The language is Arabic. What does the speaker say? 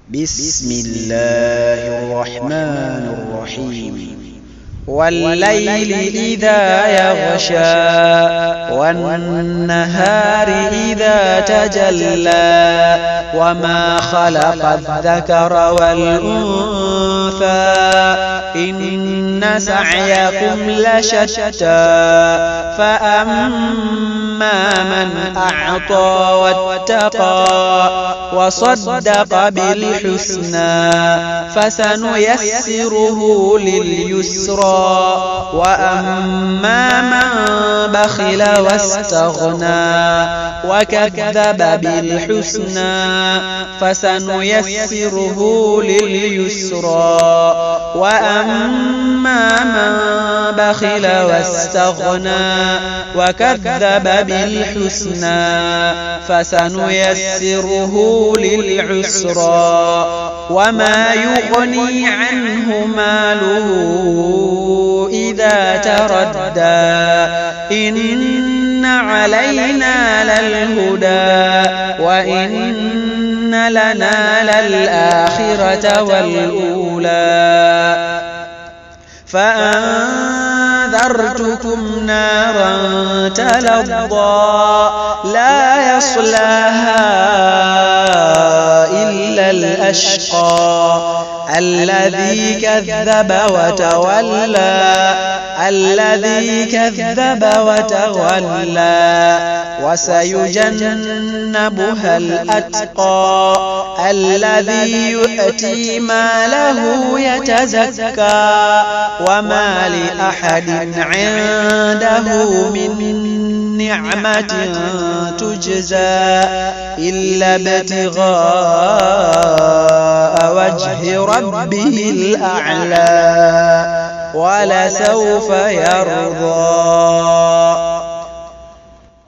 بسم الله الرحمن الرحيم والليل إذا يغشى والنهار إذا تجلى وما خلق الذكر والأنثى إن سعيكم لشتى فأما من أعطى واتقى وصدق بالحسنى فسنيسره لليسرى وأما من بخل واستغنى وكذب بالحسنى فسنيسره لليسرى وأما من بخل واستغنى وكذب بالحسنى فسنيسره للعسرى وما يغني عنه ماله إذا تردى إن علينا للهدى وإن لنا للآخرة والأولى فأنذرتكم نارا تلظى لا يصلاها إلا الأشقى الذي كذب وتولى وسيجنبها الأتقى الذي يؤتي ماله يتزكى وما لأحد عنده من نعمة تجزى إلا ابتغاء وجه ربه الأعلى ولسوف يرضى.